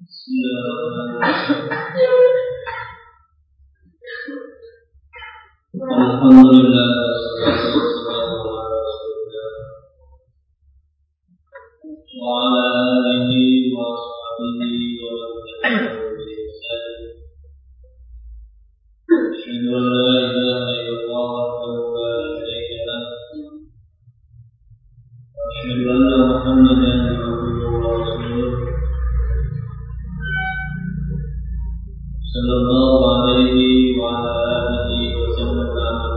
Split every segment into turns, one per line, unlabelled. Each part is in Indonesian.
Alhamdulillah wa ala alihi wa sahbihi wa man tabi'ahum bi ihsan. Asyhadu an la ilaha illallah wahdahu la syarika lah. Wa asyhadu anna Muhammadan abduhu wa rasuluh. Sallallahu alaihi wa ala alihi wa sallam.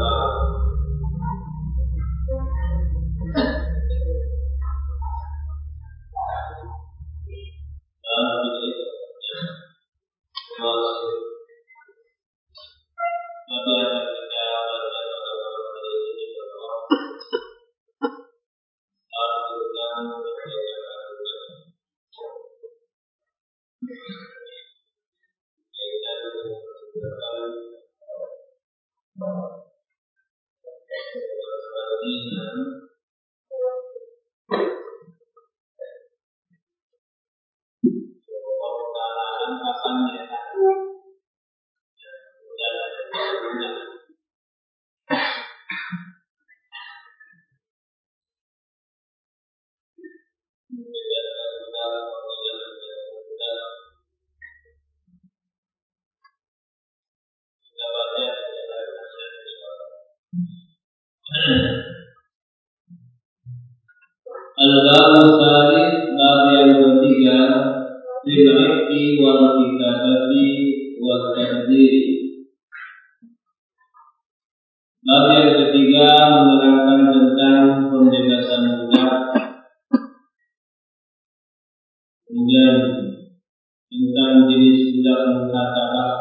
Al-Babu Tsalits, bab yang ketiga, fil iqti wal kitabati wal tadbiri. Bab yang ketiga menerangkan tentang pembebasan budak, kemudian tentang jenis budak mukatabah,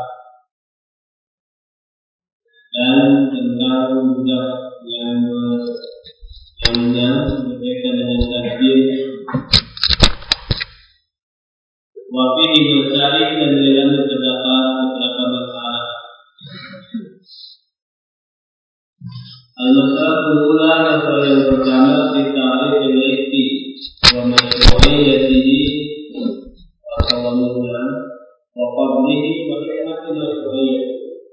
dan tentang budak yang berkaitan dengan tadbir. Wa fihi masail, dan di dalam terdapat beberapa masalah. Al-masalah ula, masalah yang pertama, fi ta'rif al-iqti wa masyru'iyyatihi wa qawamuhu wa qablihi wa hikmati masyru'iyyatihi.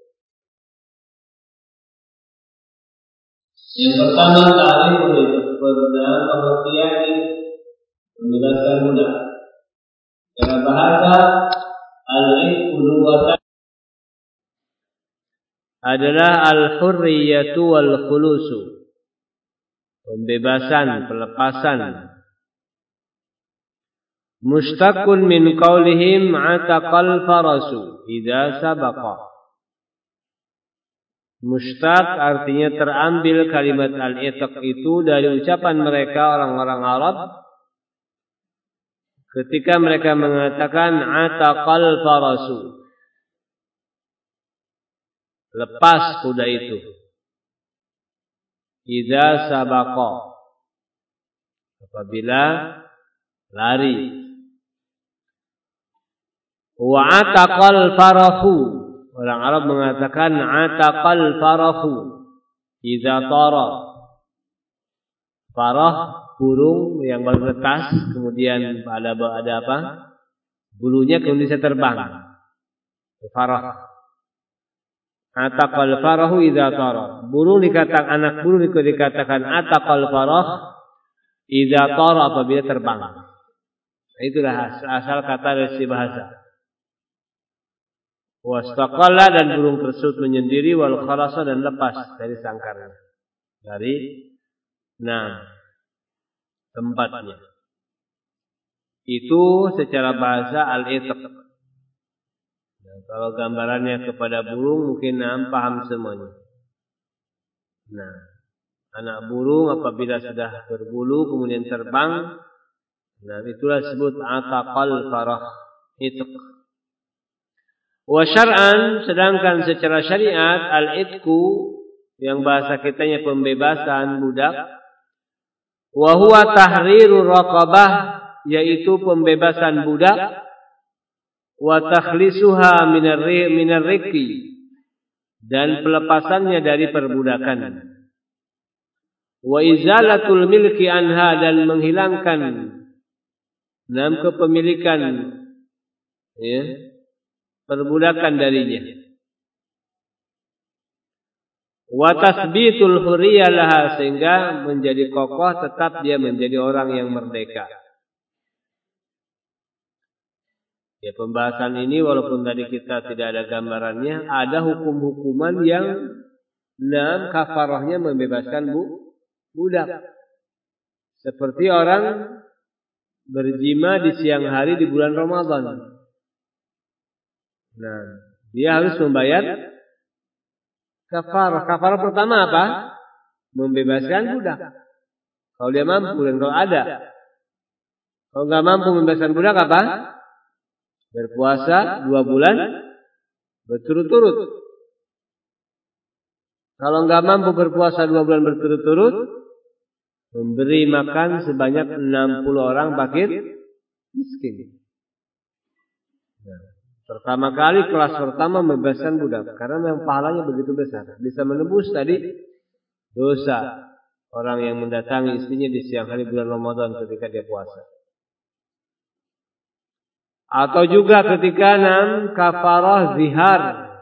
Yang pertama, ta'rif al-iqti, pengertian menjelaskan budak. Dalam bahasa, al-iqti lughatan adalah al-hurriyatu wal khulusu, pembebasan, pelepasan. Mustaqun min qaulihim ataqal farasu idza sabaqa. Mustaq artinya terambil kalimat al-itaq itu dari ucapan mereka orang-orang Arab ketika mereka mengatakan ataqal farasu, lepas kuda itu. Idza sabaqa, apabila lari. Wa ataqal farahu, orang Arab mengatakan ataqal farahu idza tara. Farah, burung yang bergetas, kemudian ada apa? Bulunya kemudian bisa terbang. Farah. Ataqal farahu idza tara. Burung dikatakan, anak burung dikatakan ataqal farah idza tara, apabila terbang. Itulah asal kata dari bahasa. Wastaqalla, dan burung tersebut menyendiri, wal khalasa, dan lepas dari sangkarnya, dari tempatnya. Itu secara bahasa al-itaq. Kalau gambarannya kepada burung mungkin paham semuanya. Anak burung apabila sudah berbulu kemudian terbang, itulah disebut ataqal farah, itq. Wa syar'an, sedangkan secara syariat al-itqu, yang bahasa kitanya pembebasan budak, wa huwa tahrirur raqabah, yaitu pembebasan budak, wa takhlisuha minar riqi, dan pelepasannya dari perbudakan, wa izalatul milki anha, dan menghilangkan kepemilikan ya, perbudakan darinya. Wa tasbitul hurriyah laha, sehingga menjadi kokoh tetap dia menjadi orang yang merdeka. Ya, pembahasan ini walaupun tadi kita tidak ada gambarannya, ada hukum-hukuman yang kafarahnya membebaskan budak. Seperti orang berjima di siang hari di bulan Ramadan. Nah, dia harus membayar kafarah. Kafarah pertama apa? Membebaskan budak. Kalau dia mampu dan kalau ada. Kalau nggak mampu membebaskan budak apa? Berpuasa 2 bulan berturut-turut. Kalau nggak mampu berpuasa 2 bulan berturut-turut, memberi makan sebanyak 60 orang fakir miskin. Nah, pertama kali kelas pertama membebaskan budak, karena memang pahalanya begitu besar, bisa menebus tadi dosa orang yang mendatangi istrinya di siang hari bulan Ramadan ketika dia puasa. Atau juga ketika kafarah zihar.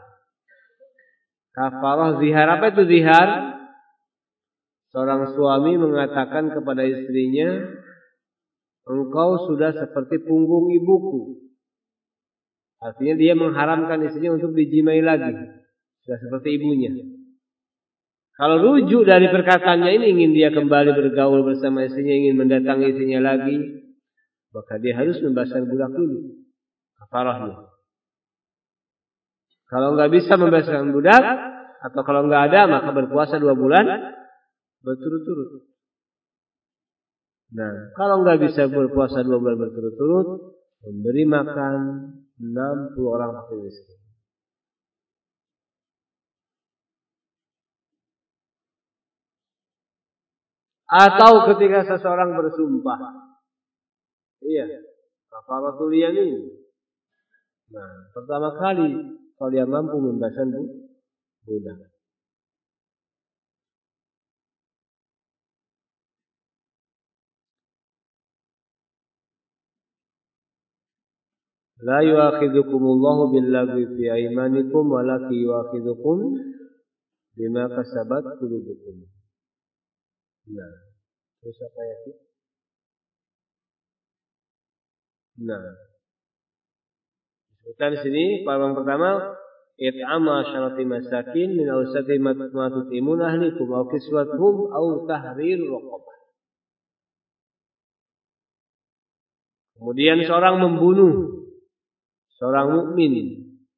Kafarah zihar, apa itu zihar? Seorang suami mengatakan kepada istrinya, engkau sudah seperti punggung ibuku. Artinya dia mengharamkan istrinya untuk dijimai lagi. Sudah seperti ibunya. Kalau rujuk dari perkataannya ini, ingin dia kembali bergaul bersama istrinya, ingin mendatangi istrinya lagi, maka dia harus membebaskan budak dulu. Kafarahnya. Kalau nggak bisa membebaskan budak, atau kalau nggak ada, maka berpuasa 2 bulan berturut-turut. Nah, kalau nggak bisa berpuasa 2 bulan berturut-turut, memberi makan 60 orang fakir miskin. Atau ketika seseorang bersumpah, iya, kafaratul yamin. Nah, pertama kali kalau dia mampu membebaskan budak. La yu'akhidhukumullahu billaghwi fi aymanikum walakin yu'akhidhukum bima kasabat qulubukum. Nah, terus apa ya? Nah, disebutkan di sini yang pertama, it'ama syarati masakin min awsati ma tutimun ahlikum aw kiswatuhum aw tahrir raqabah. Kemudian seorang membunuh seorang mukmin.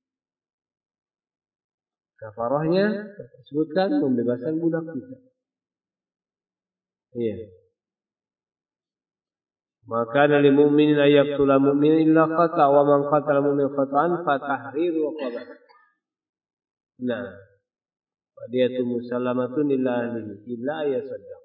Kafarahnya disebutkan membebaskan budak kita. Iya. Maka dari mukminin ayaqtula mu'mina illa khata wa man qatala mu'minan khata'an fa tahriru raqabah. Nah, fadiyatu musallamatun illa ahlihi illa yasaddaq.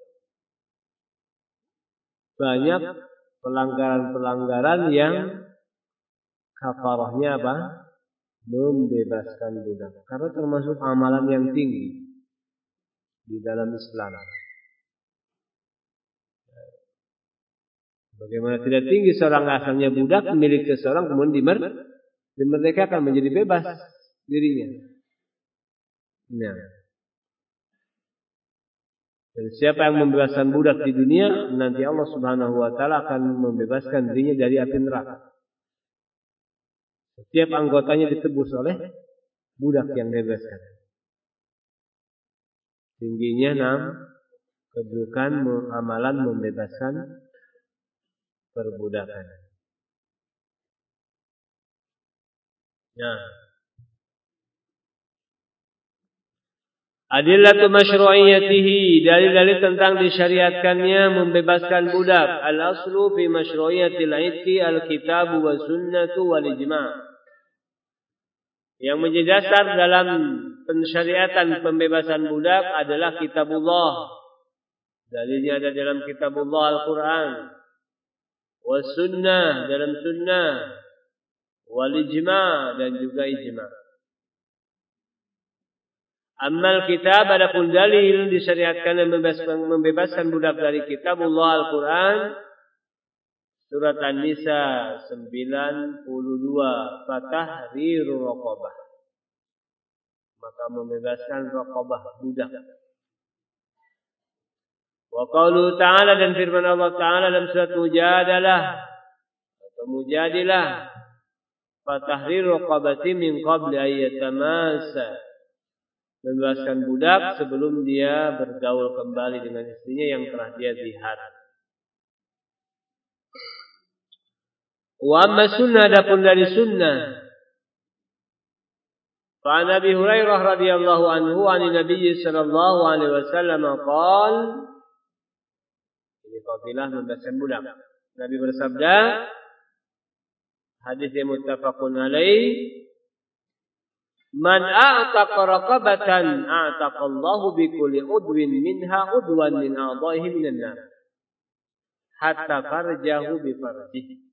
Banyak pelanggaran-pelanggaran yang kafarahnya apa? Membebaskan budak. Karena termasuk amalan yang tinggi di dalam Islam. Bagaimana tidak tinggi seorang asalnya budak milik seseorang kemudian dimerdekakan menjadi bebas dirinya. Nah. Dan siapa yang membebaskan budak di dunia, nanti Allah Subhanahu wa taala akan membebaskan dirinya dari api neraka. Setiap anggotanya ditebus oleh budak yang dibebaskan. Tingginya kedudukan amalan membebaskan perbudakan. Nah, adillatu masyru'iyatihi, dalil-dalil tentang disyariatkannya membebaskan budak. Al-aslu fi masyru'iyatil 'itqi al-kitab wa sunnatu wal ijma'. Yang menjadi dasar dalam pensyariatan pembebasan budak adalah kitabullah. Dalilnya ada dalam kitabullah Al-Quran. Wa sunnah, dalam sunnah. Wal ijma', dan juga ijma'. Amal kitab, adapun dalil disyariatkan dan membebaskan budak dari kitabullah Al-Quran, Surat An-Nisa 92, fatahriru raqabah. Maka membebaskan raqabah budak. Wa qauluhu ta'ala, dan firman Allah Ta'ala dalam surat Mujadalah atau Mujadilah, fatahriru raqabati min qabli ayyatamasa. Membebaskan budak sebelum dia bergaul kembali dengan istrinya yang telah dia zihar. Wa amma sunnah, adapun dari sunnah, fa Nabi Hurairah radhiyallahu anhu an Nabi sallallahu alaihi wasallam qala, ini fadilah membebaskan budak. Nabi bersabda, hadis yang muttafaqun alaih, man a'taqa raqabatan a'taqallahu bi kulli udwin minha udwan min a'dha'ihi minan nar hatta farjahu bi farjihi.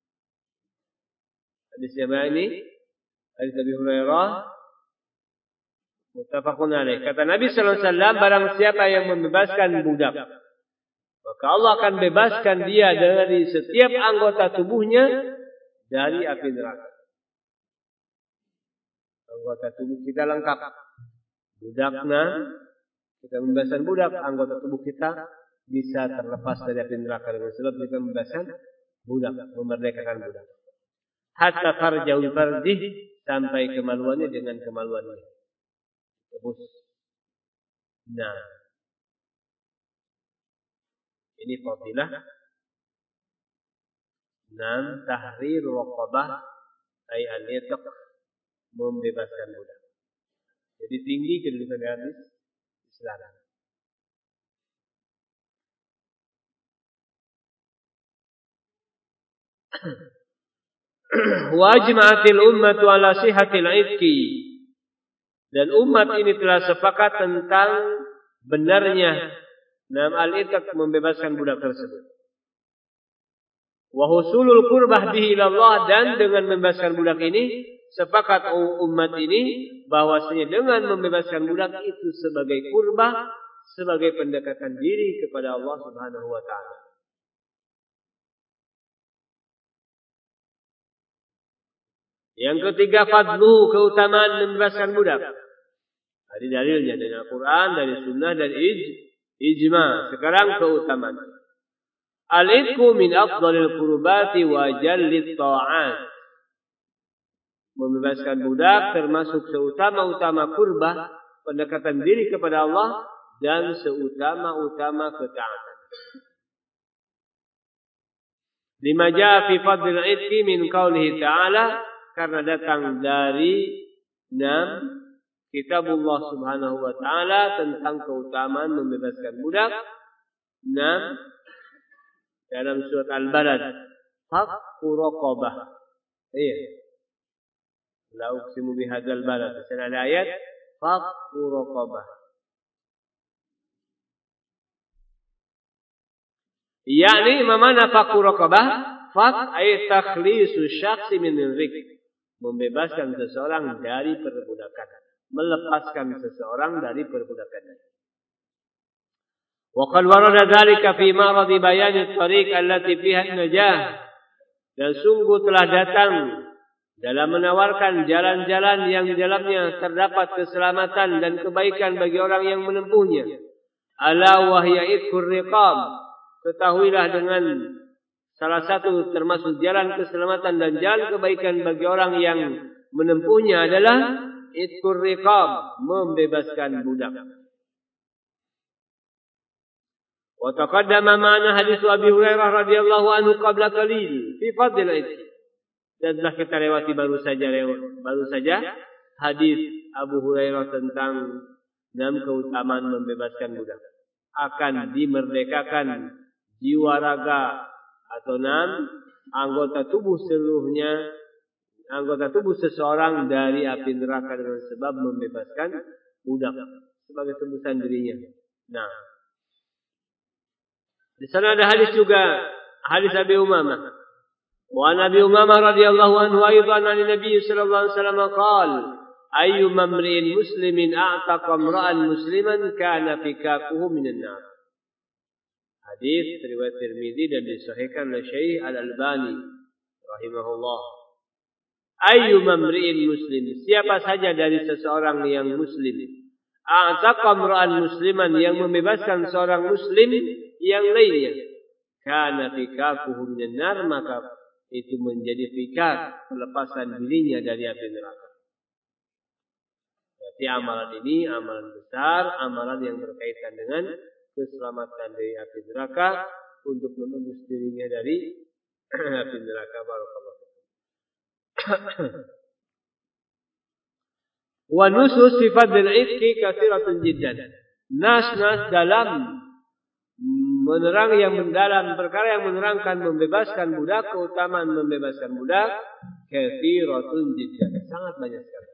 Hadis yang ini hadis Nabi Hurairah muttafaqun alaih. Kata Nabi sallallahu alaihi wasallam, barang siapa yang membebaskan budak, maka Allah akan bebaskan dia dari setiap anggota tubuhnya dari api neraka. Anggota tubuh kita lengkap. Budaknya, kita membebaskan budak, anggota tubuh kita bisa terlepas dari api neraka dengan sebab kita membebaskan budak, memerdekakan budak. Hatta farjahul farjih, sampai kemaluannya dengan kemaluannya. Tebus. Nah, ini fadilah 6 tahrir raqabah ay al-itq, membebaskan budak. Jadi tinggi kedudukan hadis Islam. Wajma'atil ummatu ala sihatil itqi, dan umat ini telah sepakat tentang benarnya dalam al-itq, membebaskan budak tersebut. Wa husulul qurbah bihi ilallah, dan dengan membebaskan budak ini sepakat umat ini bahwasanya dengan membebaskan budak itu sebagai qurbah, sebagai pendekatan diri kepada Allah Subhanahu wa taala. Yang ketiga, fadlu, keutamaan membebaskan budak. Ada dalilnya dari Al-Quran, dari Sunnah, dan ijma. Sekarang keutamaan. Al-itqu min afdalil qurbati wa jallit ta'at. Membebaskan budak termasuk seutama-utama qurbah, pendekatan diri kepada Allah, dan seutama-utama ketaatan. Lima jaa fi fadlil itqi min qaulihi ta'ala, karena datang dari 6 kitabullah subhanahu wa ta'ala tentang keutamaan membebaskan budak. 6 dalam surat Al-Balad, haqqu raqabah. Iya. La uqsimu bihadzal balad. Di ada ayat haqqu raqabah. Yakni mana haqqu raqabah? Faq ay takhlisu syakhsi min rizq. Membebaskan seseorang dari perbudakan, melepaskan seseorang dari perbudakan. Wa qad warada dzalika fi ma'rad bayan at-tariq allati fiha an-najah. Dan sungguh telah datang dalam menawarkan jalan-jalan yang di dalamnya terdapat keselamatan dan kebaikan bagi orang yang menempuhnya. Ala wa hiya itqur riqab. Ketahuilah, dengan salah satu termasuk jalan keselamatan dan jalan kebaikan bagi orang yang menempuhnya adalah itqur riqab, membebaskan budak. Wa taqaddama ma'ana hadis Abi Hurairah radhiyallahu anhu qabla qalil fi fadl al-itq. Dan telah kita lewati baru saja hadis Abu Hurairah tentang 6 keutamaan membebaskan budak. Akan dimerdekakan jiwa raga atau 6 anggota tubuh seluruhnya, anggota tubuh seseorang dari api neraka dengan sebab membebaskan budak sebagai tebusan dirinya. Nah, di sana ada hadis juga, hadis Abi Umamah. Wa Nabi Umamah radhiyallahu anhu aidan an Nabi sallallahu alaihi wasallam qala, ayyu mamri'in muslimin a'taqa imra'an musliman kana fikakuhu minan nar. Hadis riwayat Tirmidzi dan disahihkan oleh Syekh Al-Albani rahimahullah. Ayyu mamri'in muslim, siapa saja dari seseorang yang muslim, a'taqa imra'an musliman, yang membebaskan seorang muslim yang lainnya, kana fikakuhu minan nar, maka itu menjadi fikak, pelepasan dirinya dari api neraka. Jadi amalan ini amalan besar, amalan yang berkaitan dengan keselamatan dari api neraka, untuk menembus dirinya dari api neraka. Barakallahu. Wa nusus sifat al-itqi katsiratun jiddan. Nas-nas dalam menerang yang mendalam, perkara yang menerangkan membebaskan budak, keutamaan membebaskan budak, katsiratun jiddan, sangat banyak sekali.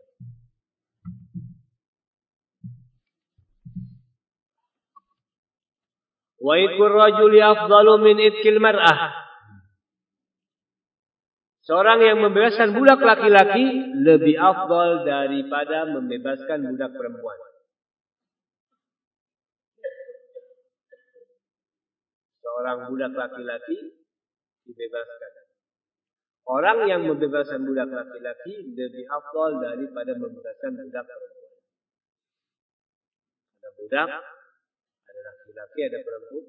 Wa itqur rajuli afdalu min itqil mar'ah. Seorang yang membebaskan budak laki-laki lebih afdal daripada membebaskan budak perempuan. Seorang budak laki-laki dibebaskan. Orang yang membebaskan budak laki-laki lebih afdal daripada membebaskan budak perempuan. Ada budak, ada laki-laki, ada perempuan.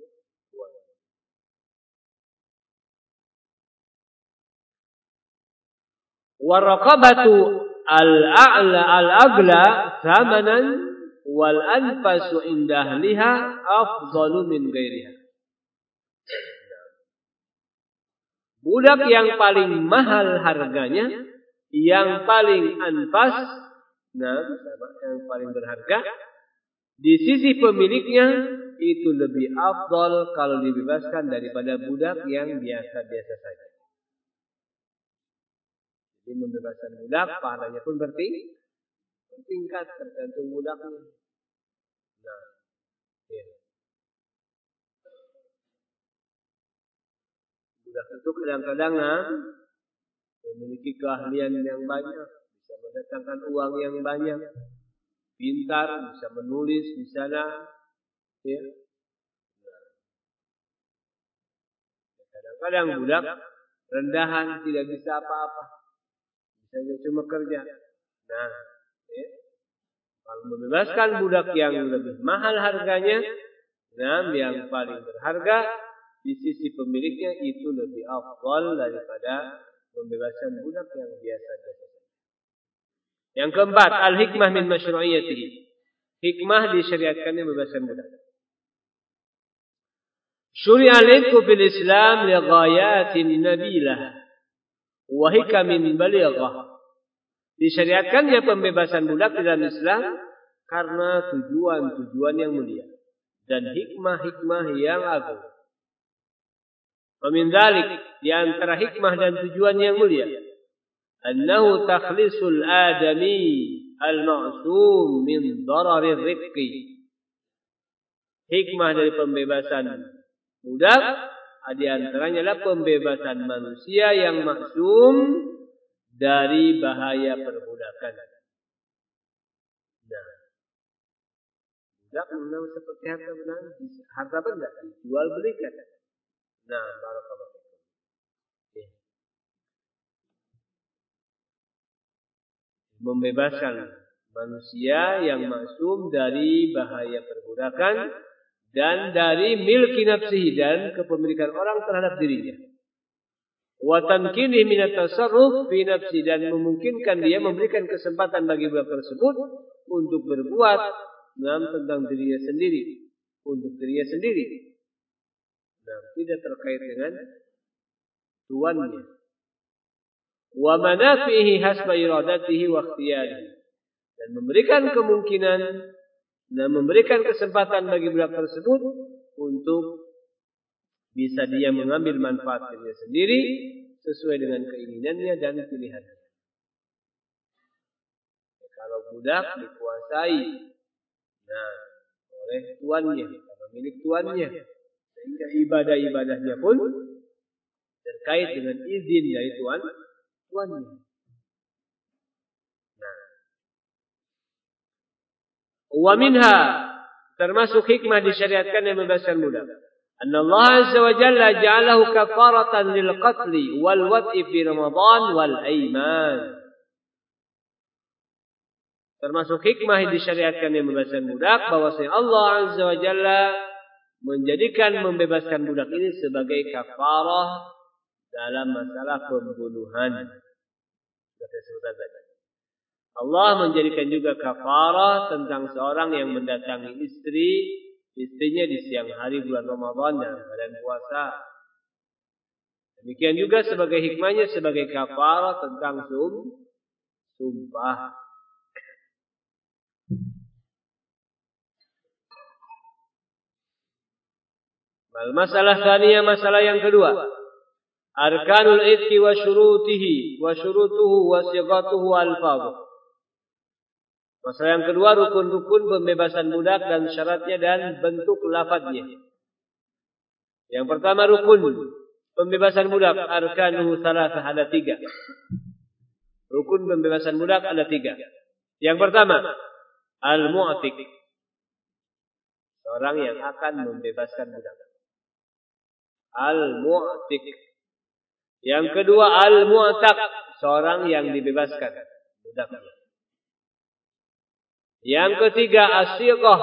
Waraqabatu al-a'la al-agla thamanan wal anfasu inda ahliha afdalu min ghairiha. Budak yang paling mahal harganya, yang paling anfas, yang paling berharga di sisi pemiliknya, itu lebih afdal kalau dibebaskan daripada budak yang biasa-biasa saja. Jadi membebaskan budak, pahalanya pun bertingkat tergantung budaknya. Nah, ya. Budak itu kadang-kadang memiliki keahlian yang banyak, bisa mendatangkan uang yang banyak, pintar, bisa menulis di sana, ya. Nah, kadang-kadang budak rendahan, tidak bisa apa-apa. Bisa cuma kerja. Nah, ya. Kalau membebaskan budak yang lebih mahal harganya, yang paling berharga di sisi pemiliknya, itu lebih afdal daripada membebaskan budak yang biasa-biasa. Yang keempat, al-hikmah min masyru'iyyatihi. Hikmah disyariatkannya membebaskan budak. Syuri'a al-itqu fil Islam li ghayatin nabilah wa hikamin balighah. Disyariatkannya pembebasan budak dalam Islam karena tujuan-tujuan yang mulia dan hikmah-hikmah yang agung. Min dzalik, di antara hikmah dan tujuan yang mulia, annahu takhlisul adami al-ma'sum min dararir riqqi. Hikmah dari pembebasan budak di antaranya adalah pembebasan manusia yang maksum dari bahaya perbudakan. Nah, budak memang seperti harta benda, dijual belikan. Nah, barakallahu fikum. Membebaskan manusia yang maksum dari bahaya perbudakan dan dari milki nafsihi, dan kepemilikan orang terhadap dirinya. Wa tamkinihi min at-tasarruf fi nafsi, dan memungkinkan dia memberikan kesempatan bagi budak tersebut untuk berbuat tentang dirinya sendiri, untuk dirinya sendiri. Nah, tidak terkait dengan tuannya. Wa manafihi hasba iradatihi wa ikhtiyarihi, dan memberikan kemungkinan dan memberikan kesempatan bagi budak tersebut untuk bisa dia mengambil manfaat dirinya sendiri sesuai dengan keinginannya dan pilihannya. Kalau budak dikuasai oleh tuannya, milik tuannya, sehingga ibadah-ibadahnya pun terkait dengan izin dari tuannya. Wa minha, termasuk hikmah disyariatkan yang membebaskan budak, Anna Allah azza wa jalla ja'alahu kafaratan lil qatli wal wad'i fi Ramadan wal aiman. Termasuk hikmah yang disyariatkan yang membebaskan budak, bahwasanya Allah azza wa jalla menjadikan membebaskan budak ini sebagai kafarah dalam masalah pembunuhan. Allah menjadikan juga kafarah tentang seorang yang mendatangi istrinya di siang hari bulan Ramadan dalam keadaan puasa. Demikian juga sebagai hikmahnya sebagai kafarah tentang sumpah. Masalah tsaniyah, masalah yang kedua. Arkanul itqi wa syurutihi wa syurutuhu wa sighatuhu alfadhu. Masalah yang kedua, rukun-rukun pembebasan budak dan syaratnya dan bentuk lafadznya. Yang pertama, rukun pembebasan budak, arkanuhu tsalatsa, ada 3. Rukun pembebasan budak ada 3. Yang pertama, al-mu'tiq, seorang yang akan membebaskan budak. Al-mu'tiq. Yang kedua, al-mu'taq, seorang yang dibebaskan budaknya. Yang ketiga, as-sighah,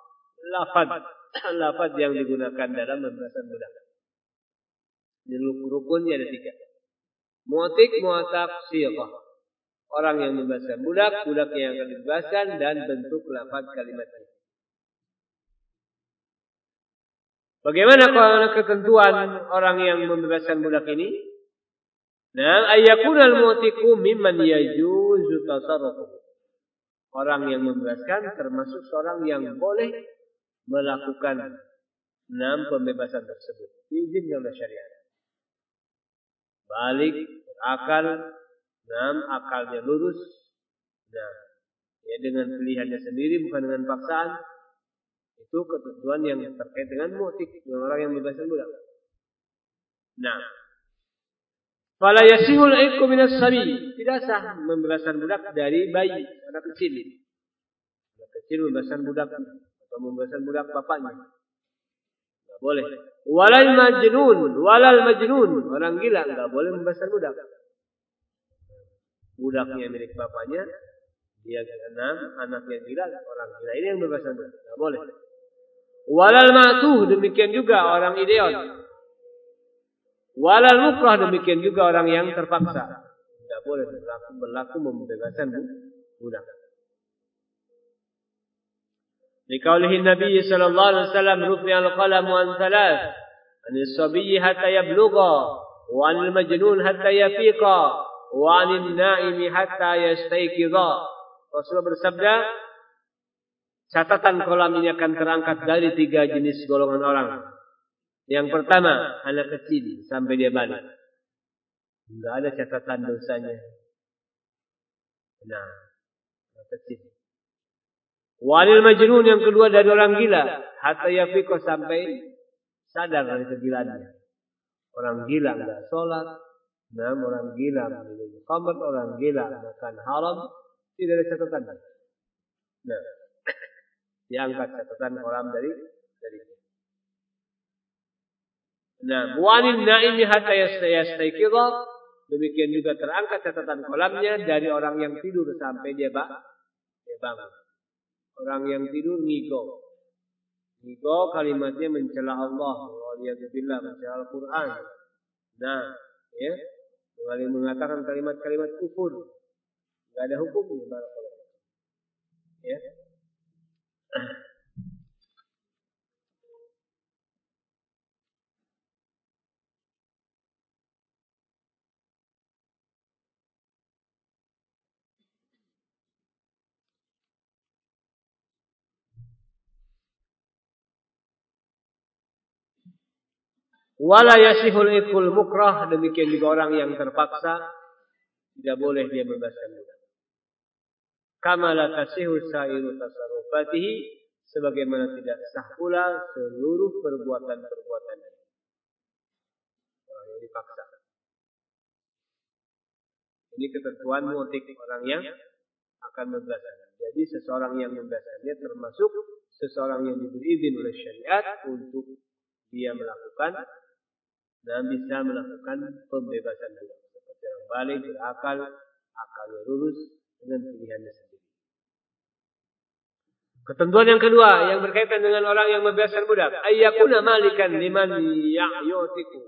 lafaz yang digunakan dalam membebaskan budak. Rukunnya ada 3. Mu'tiq, mu'taq, sighah. Orang yang membebaskan budak, budaknya yang akan dibebaskan, dan bentuk lafaz kalimatnya. Bagaimana ketentuan orang yang membebaskan budak ini? Nah, ayyakunal mu'tiqu mimman yajuzu tasarrufuhu. Orang yang membebaskan termasuk seorang yang boleh melakukan pembebasan tersebut diizinkan oleh syariat. Balik, berakal, akalnya lurus. Ya dengan pilihannya sendiri, bukan dengan paksaan. Itu ketentuan yang terkait dengan mu'tiq, dengan orang yang membebaskan budak. Fala yasihul itqu minas sabi, tidak sah membebaskan budak dari bayi, anak kecil. Anak kecil membebaskan budak atau membebaskan budak bapaknya. Enggak boleh. Walal majnun, orang gila enggak boleh membebaskan budak. Budaknya milik bapaknya, dia anaknya gila, orang gila ini yang membebaskan budak. Enggak boleh. Walal ma'tuh, demikian juga orang ideon. Walal mukrah, demikian juga orang yang terpaksa. Tidak boleh berlaku membebaskan budak. Liqaulihi Nabi sallallahu alaihi wasallam, rufi'al qalamu an thalath, anis sabiyyi hatta yablugha, wa anil majnun hatta yafiqa, wa anin na'imi hatta yastayqiza. Rasulullah bersabda, catatan kolam ini akan terangkat dari 3 jenis golongan orang. Yang pertama, anak kecil sampai dia balik. Enggak ada catatan dosanya. Anak kecil. Walil majnun, yang kedua dari orang gila, hatta yafiqo, sampai sadar dari kegilaannya. Orang gila enggak sholat, orang gila minum khamr, orang gila makan haram, tidak ada catatan. Diangkat catatan kolam dari buanin naimi hatta yastayqiza, demikian juga terangkat catatan kolamnya dari orang yang tidur sampai dia bangun. Orang yang tidur ngigo kalimatnya mencela Allah, waliyadzubillah, mencela Al-Quran. Mengatakan kalimat-kalimat kufur, enggak ada hukumnya, barakallahu. Wala yasihul itqul mukrah, demikian juga orang yang terpaksa tidak boleh dia membebaskan budak. Kama la tasihu sa'iru tasarrufatihi, sebagaimana tidak sah pula seluruh perbuatan-perbuatannya. Orang yang dipaksa. Ini ketentuan mu'tiq, orang yang akan membebaskan. Jadi seseorang yang membebaskannya termasuk seseorang yang diberi izin oleh syariat untuk dia melakukan dan bisa melakukan pembebasan budak. Seperti orang balik, berakal, akalnya lurus dengan pilihannya sendiri. Ketentuan yang kedua yang berkaitan dengan orang yang membebaskan budak, ayyakuna malikan liman ya'yutiku.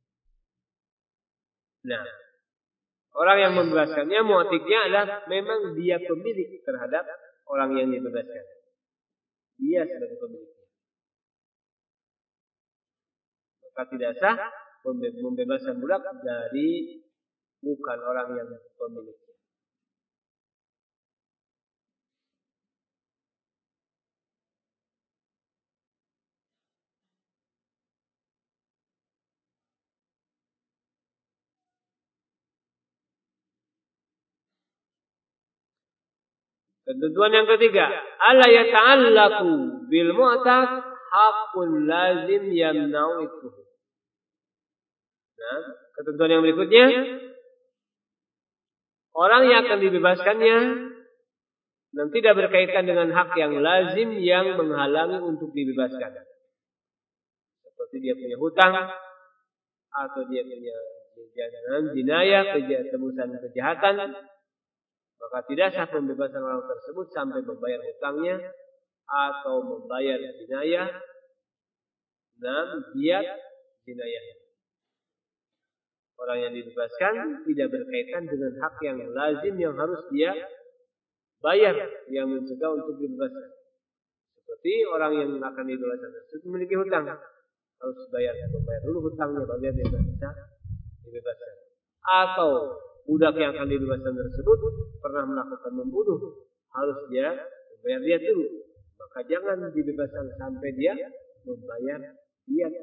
Nah, orang yang membebaskannya, mu'tiknya adalah memang dia pemilik terhadap orang yang dibebaskan. Dia sebagai pemiliknya. Maka tidak sah membebaskan budak dari bukan orang yang pemiliknya. Ketentuan yang ketiga, alla yata'allaqu bil mu'taq haqqun lazim yamna'u itu. Nah, ketentuan yang berikutnya, orang yang akan dibebaskannya dan tidak berkaitan dengan hak yang lazim yang menghalangi untuk dibebaskan. Seperti dia punya hutang atau dia punya jinayah, tebusan kejahatan, maka tidak sah pembebasan orang tersebut sampai membayar hutangnya atau membayar jinayah dan diat jinayahnya. Orang yang dibebaskan tidak berkaitan dengan hak yang lazim yang harus dia bayar yang mencegah untuk dibebaskan. Seperti orang yang akan dibebaskan tersebut memiliki hutang, harus membayar dulu hutangnya baru dia bisa dibebaskan. Atau budak yang akan dibebaskan tersebut pernah melakukan membunuh, harus dia membayar diat dulu. Maka jangan dibebaskan sampai dia membayar diat.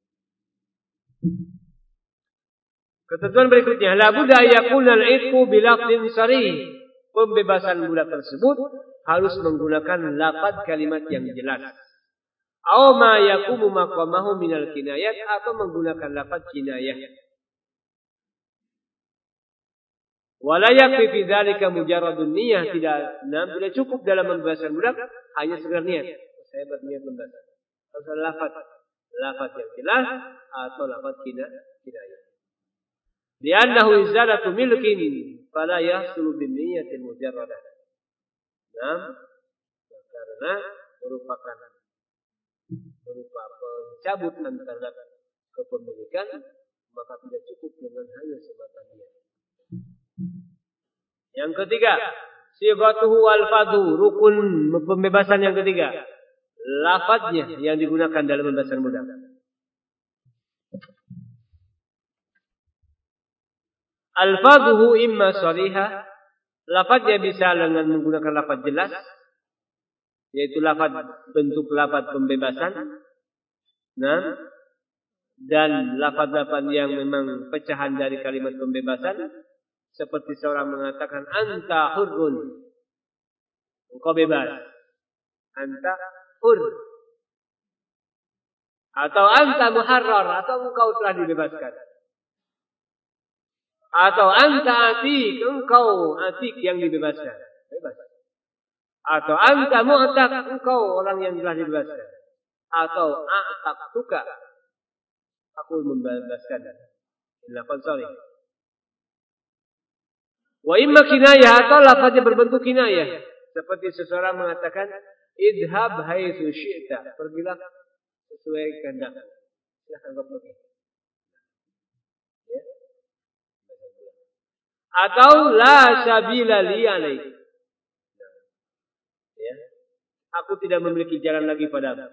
Ketentuan berikutnya, la budda yakuna al-'itqu bi lafdhin sharih. Pembebasan budak tersebut harus menggunakan lafaz kalimat yang jelas. Aw ma yakumu maqamahu minal kinayat, atau menggunakan lafaz kinayah. Wala yakfi fi dzalika mujarradun niyyah, tidak cukup dalam membebaskan budak hanya sekedar niat. Saya berniat membebaskan. Harus ada lafaz yang jelas atau lafaz kinayah. Li'annahu izalatu milkin fala yahsulu bin niyyatil mujarradah. Nah, karena berupa pencabutan terhadap kepemilikan, maka tidak cukup dengan hanya semata niat. Yang ketiga, sighatuhu wal fadhu, rukun pembebasan yang ketiga, lafadznya yang digunakan dalam pembebasan budak. Al-fadhu imma sharihah, lafadznya bisa dengan menggunakan lafaz jelas, yaitu bentuk lafaz pembebasan. Nah, dan lafaz-lafaz yang memang pecahan dari kalimat pembebasan, seperti seorang mengatakan anta hurrun, engkau bebas, anta hur, atau anta muharrar, atau engkau telah dibebaskan, atau anta atik, engkau atik yang dibebaskan, bebas. Atau anta mu'taq, engkau orang yang telah dibebaskan. Atau a'taqtuka, aku membebaskan. Lafaz sharih. Wa imma kinayah, atau lafaznya berbentuk kinayah, seperti seseorang mengatakan idhab haitsu syi'ta, pergilah sesuai kehendak. Silakan kau pergi. Ya. Atau la sabila li alaik. Ya. Aku tidak memiliki jalan lagi padamu.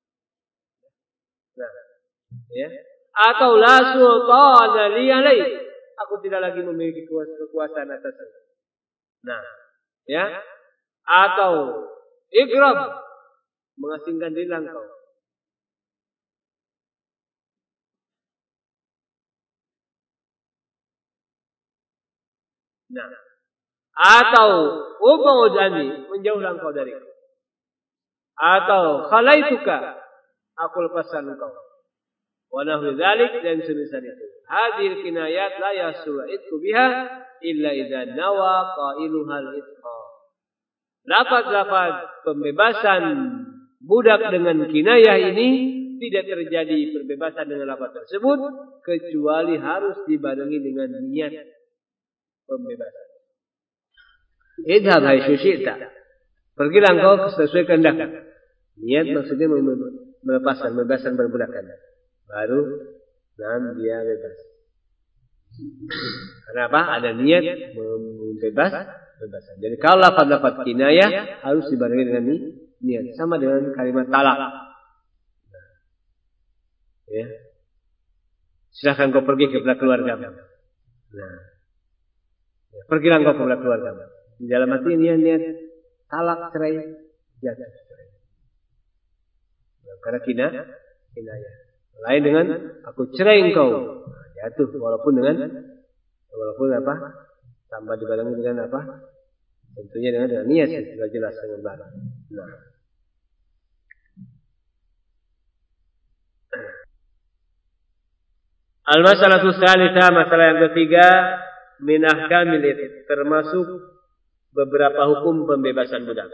Nah, ya. Atau la sultana li alaik, aku tidak lagi memiliki kekuasaan atasmu. Nah, ya. Atau igrab, mengasingkan diri engkau. Nah, atau ubudani, menjauhlah engkau dariku. Atau khalaituka, aku lepaskan engkau. Wa nahwu dzalik, dan semisal itu. Hadhil kinayat la yasulu itqu biha illa idza nawa qailuha al-itqa. Lafaz-lafaz pembebasan budak dengan kinayah ini tidak terjadi perbebasan dengan lafaz tersebut kecuali harus dibarengi dengan niat pembebasan. Idhab haitsu syi'ta. Pergilah engkau sesuai kehendak. Niat maksudnya melepaskan, membebaskan perbudakan. Baru dia bebas. Kenapa? Ada niat bebasan. Jadi kalau lafaz kinayah harus dibarengi dengan niat. Sama dengan kalimat talak. Ya. Silahkan kau pergi kepada keluarga. Pergilah kau kepada keluarga. Di dalam hati niat talak, cerai, jatuh cerai. Karena kinayah. Lain dengan aku cerai engkau. Jatuh walaupun apa? Tambah dibarengi dengan apa? Tentunya dengan niat sudah jelas dengan baik. Al-masalatu tsalitsah, masalah yang ketiga, min ahkamil itq, termasuk beberapa hukum pembebasan budak.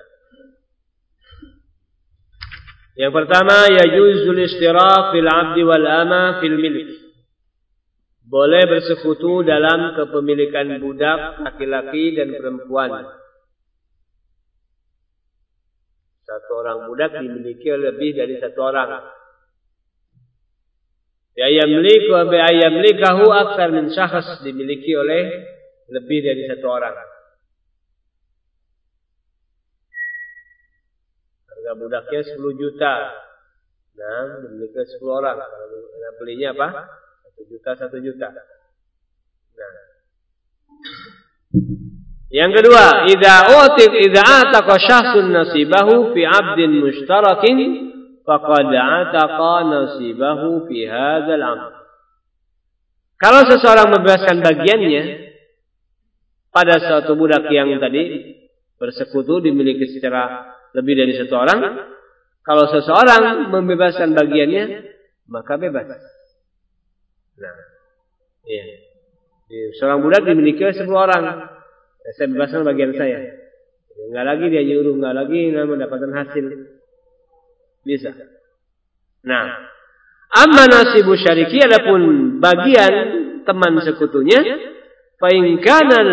Yang pertama, yajuzul ishtirak fil 'abdi wal ama fil milk. Boleh bersekutu dalam kepemilikan budak laki-laki dan perempuan. Satu orang budak dimiliki lebih dari satu orang. Yamlikahu aktsar min syakhs, dimiliki oleh lebih dari satu orang. Harga budaknya 10 juta. Dimiliki 10 orang. Kalau belinya apa? 1 juta. Yang kedua, idza ataqa syakhsun nasibahu fi 'abdin mushtarakin faqad ataqa nasibahu fi hadzal 'abd. Kalau seseorang membebaskan bagiannya pada suatu budak yang tadi bersekutu dimiliki secara lebih dari satu orang, kalau seseorang membebaskan bagiannya maka bebas. Seorang budak dimiliki oleh 10 orang. Saya bebaskan bagian saya. Enggak lagi dia nyuruh, enggak lagi mendapatkan hasil. Bisa. Amma nasibu syariki, adapun bagian teman sekutunya, fa in kanal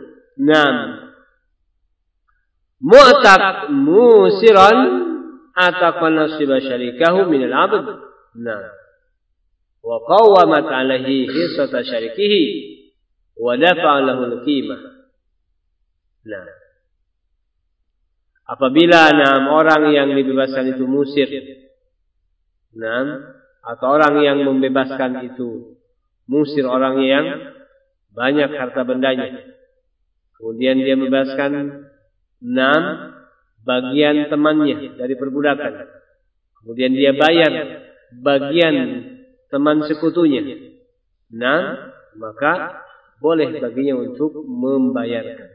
mu'taq musiran ataqa nasiba syarikahu min al-'abd. Wa qawwamat 'alaihi hissata syarikihi wa dafa'a lahu al-qimah. Apabila orang yang dibebaskan itu musir, atau orang yang membebaskan itu musir, orang yang banyak harta bendanya, kemudian dia membebaskan 6 bagian temannya dari perbudakan, kemudian dia bayar bagian teman sekutunya, maka boleh baginya untuk membayarkan.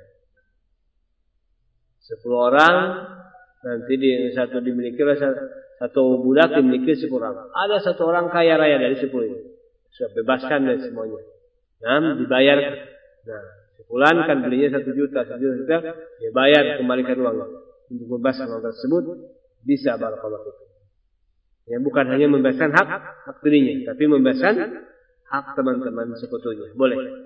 10 orang nanti satu dimiliki oleh satu budak dimiliki 10 orang. Ada 1 orang kaya raya dari 10 ini. Sudah bebaskan dari semuanya. Dibayar. Sebulan kan belinya 1 juta, dia bayar, kembalikan uang untuk membebaskan orang tersebut, bisa barakallahu fikum. Ya, bukan hanya membebaskan hak dirinya, tapi membebaskan hak teman-teman sekutunya. Boleh.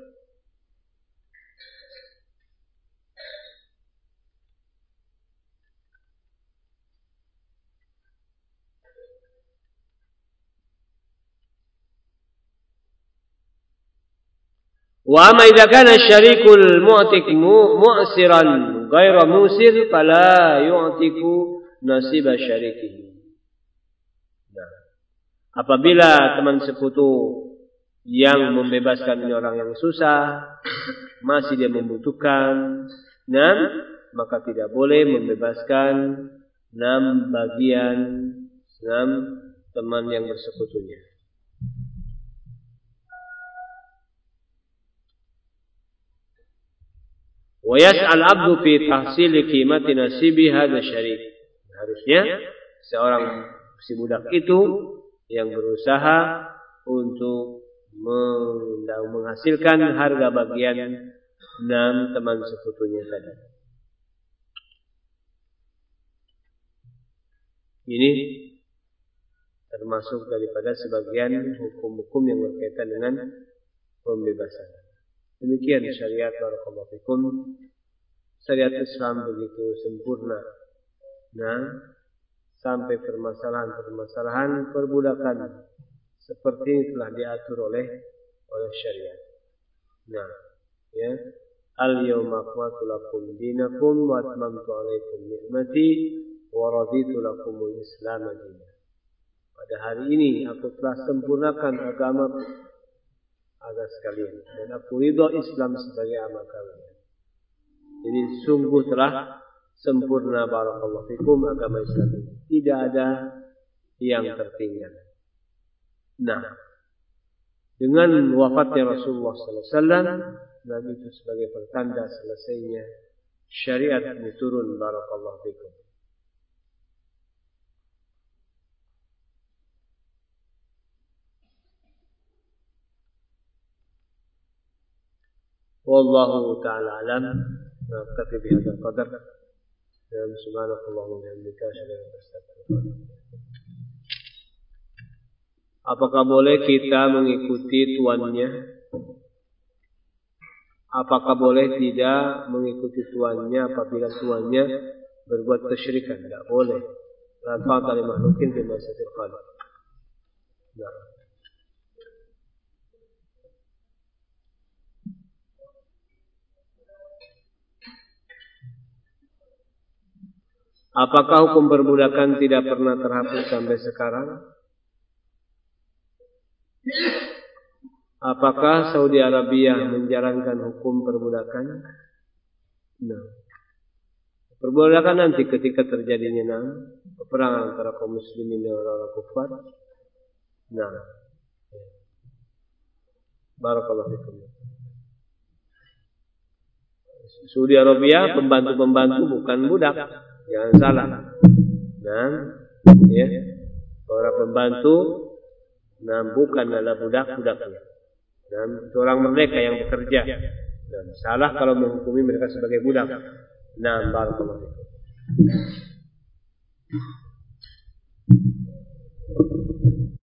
Wa ma idza kana syarikul mu'tiq mu'siran ghairu musir fala yu'tiqu nasiba syarikihi. Apabila teman sekutu yang membebaskan ini orang yang susah, masih dia membutuhkan, maka tidak boleh membebaskan 6 bagian 6 teman yang bersekutunya. Wa yas'al 'abdu fi tahsili qimati nasibi hadza syarik. Harusnya seorang si budak itu yang berusaha untuk menghasilkan harga bagian 6 teman sekutunya tadi. Ini termasuk daripada sebagian hukum-hukum yang berkaitan dengan pembebasan. Demikian syariat barakallahu fikum. Syariat Islam begitu sempurna. Nah, sampai permasalahan perbudakan seperti ini telah diatur oleh syariat. Nah, ya, al-yawma akmaltu lakum dinakum wa atmamtu 'alaikum ni'mati wa raditu lakumul Islam dinan. Pada hari ini aku telah sempurnakan agama atas kalian dan aku ridha Islam sebagai agama kalian. Jadi sungguh telah sempurna barakallahu fikum agama Islam ini. Tidak ada yang tertinggal. Nah, dengan wafatnya Rasulullah SAW, dan itu sebagai pertanda selesainya syariat ini turun barakallahu fikum. Wallahu ta'ala alam. Naktafi bihadza qadar. Dan subhanakallahumma wa bihamdika asyhadu an la ilaha illa anta astaghfiruka wa atubu ilaik. Apakah boleh kita mengikuti tuannya? Apakah boleh tidak mengikuti tuannya apabila tuannya berbuat kesyirikan? Tidak boleh. La ta'ata li makhluqin fi ma'siyatil khaliq. Nah. Apakah hukum perbudakan tidak pernah terhapus sampai sekarang? Apakah Saudi Arabia menjalankan hukum perbudakan? Nah, perbudakan nanti ketika terjadinya peperangan antara kaum muslimin dan orang kufar. Nah, barakallahu fikum. Saudi Arabia pembantu-pembantu bukan budak, jangan salah. Nah, ya, orang pembantu, nah bukan adalah budak-budaknya. Dan itu orang merdeka yang bekerja. Dan salah kalau menghukumi mereka sebagai budak. Nah, barakallahu fikum.